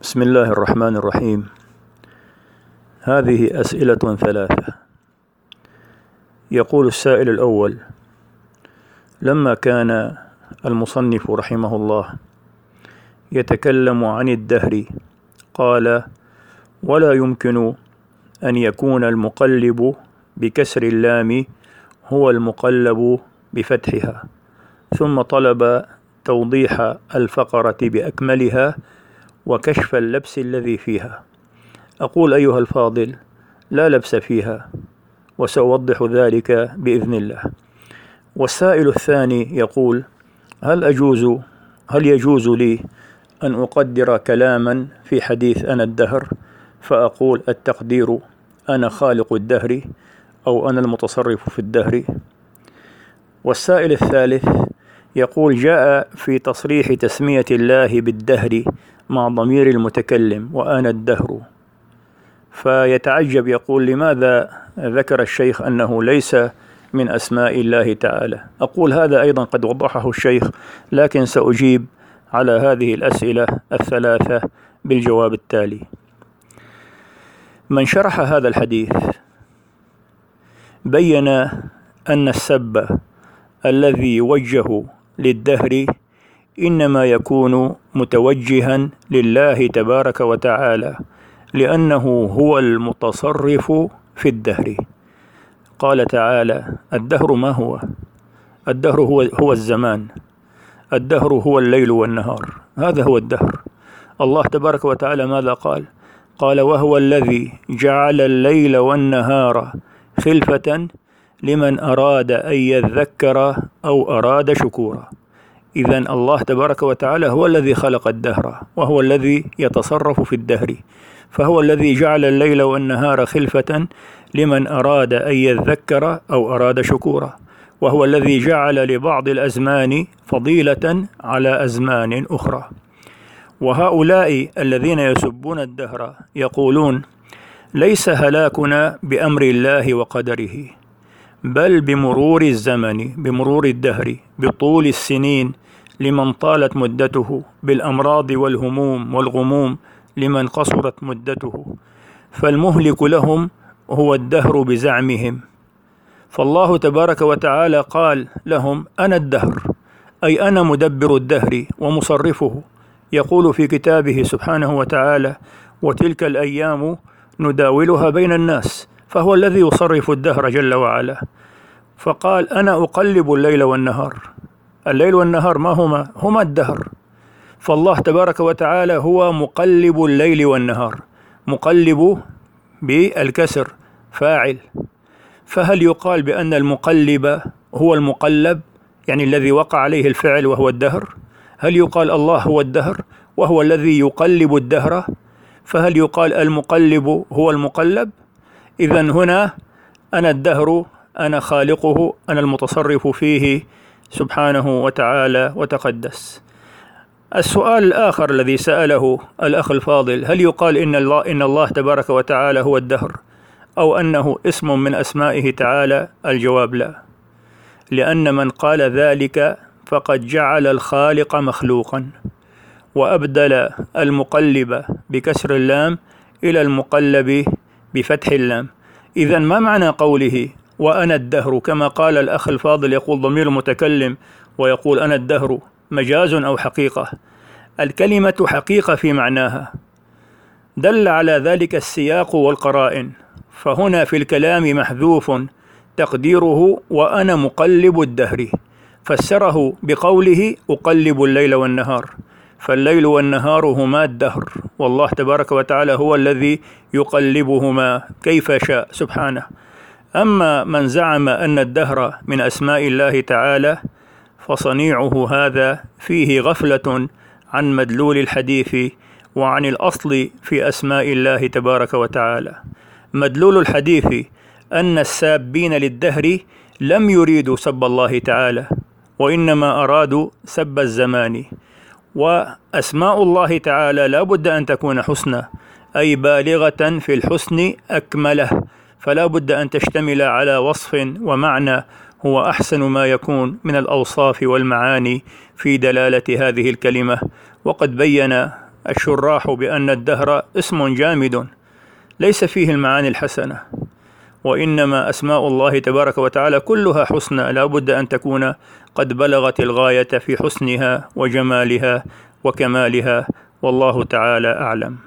بسم الله الرحمن الرحيم. هذه أسئلة ثلاثة. يقول السائل الأول: لما كان المصنف رحمه الله يتكلم عن الدهر قال: ولا يمكن أن يكون المقلب بكسر اللام هو المقلب بفتحها، ثم طلب توضيح الفقرة بأكملها وكشف اللبس الذي فيها. أقول أيها الفاضل: لا لبس فيها، وسأوضح ذلك بإذن الله. والسائل الثاني يقول: هل يجوز لي أن أقدر كلاما في حديث أنا الدهر فأقول التقدير أنا خالق الدهر أو أنا المتصرف في الدهر؟ والسائل الثالث يقول: جاء في تصريح تسمية الله بالدهر مع ضمير المتكلم وأنا الدهر، فيتعجب، يقول: لماذا ذكر الشيخ أنه ليس من أسماء الله تعالى؟ أقول: هذا أيضا قد وضحه الشيخ، لكن سأجيب على هذه الأسئلة الثلاثة بالجواب التالي. من شرح هذا الحديث بين أن السب الذي يوجه للدهر إنما يكون متوجها لله تبارك وتعالى، لأنه هو المتصرف في الدهر. قال تعالى: الدهر ما هو؟ الدهر هو الزمان، الدهر هو الليل والنهار، هذا هو الدهر. الله تبارك وتعالى ماذا قال؟ قال: وهو الذي جعل الليل والنهار خلفة لمن أراد أن يذكر أو أراد شكورا. إذن الله تبارك وتعالى هو الذي خلق الدهر، وهو الذي يتصرف في الدهر، فهو الذي جعل الليل والنهار خلفة لمن أراد أن يذكر أو أراد شكورا، وهو الذي جعل لبعض الأزمان فضيلة على أزمان أخرى. وهؤلاء الذين يسبون الدهر يقولون: ليس هلاكنا بأمر الله وقدره، بل بمرور الزمن، بمرور الدهر، بطول السنين لمن طالت مدته، بالأمراض والهموم والغموم لمن قصرت مدته، فالمهلك لهم هو الدهر بزعمهم. فالله تبارك وتعالى قال لهم: أنا الدهر، أي أنا مدبر الدهر ومصرفه. يقول في كتابه سبحانه وتعالى: وتلك الأيام نداولها بين الناس، فهو الذي يصرف الدهر جل وعلا. فقال: أنا أقلب الليل والنهار. الليل والنهار ما هما الدهر. فالله تبارك وتعالى هو مقلب الليل والنهار، مقلب بالكسر فاعل. فهل يقال بأن المقلب هو المقلب، يعني الذي وقع عليه الفعل وهو الدهر؟ هل يقال الله هو الدهر وهو الذي يقلب الدهر؟ فهل يقال المقلب هو المقلب؟ إذن هنا أنا الدهر، أنا خالقه، أنا المتصرف فيه سبحانه وتعالى وتقدس. السؤال الآخر الذي سأله الأخ الفاضل: هل يقال إن الله تبارك وتعالى هو الدهر أو أنه اسم من أسمائه تعالى؟ الجواب لا، لأن من قال ذلك فقد جعل الخالق مخلوقا، وأبدل المقلب بكسر اللام إلى المقلب بفتح اللام. إذن ما معنى قوله وأنا الدهر؟ كما قال الأخ الفاضل، يقول ضمير متكلم ويقول أنا الدهر، مجاز أو حقيقة؟ الكلمة حقيقة في معناها، دل على ذلك السياق والقرائن. فهنا في الكلام محذوف تقديره وأنا مقلب الدهر، فسره بقوله أقلب الليل والنهار، فالليل والنهار هما الدهر، والله تبارك وتعالى هو الذي يقلبهما كيف شاء سبحانه. أما من زعم أن الدهر من أسماء الله تعالى فصنيعه هذا فيه غفلة عن مدلول الحديث وعن الأصل في أسماء الله تبارك وتعالى. مدلول الحديث أن السابين للدهر لم يريدوا سب الله تعالى، وإنما أرادوا سب الزمان. وأسماء الله تعالى لا بد أن تكون حسنى، أي بالغة في الحسن أكمله، فلا بد أن تشتمل على وصف ومعنى هو أحسن ما يكون من الأوصاف والمعاني في دلالة هذه الكلمة. وقد بين الشراح بأن الدهر اسم جامد ليس فيه المعاني الحسنة، وإنما أسماء الله تبارك وتعالى كلها حسنى، لا بد أن تكون قد بلغت الغاية في حسنها وجمالها وكمالها، والله تعالى أعلم.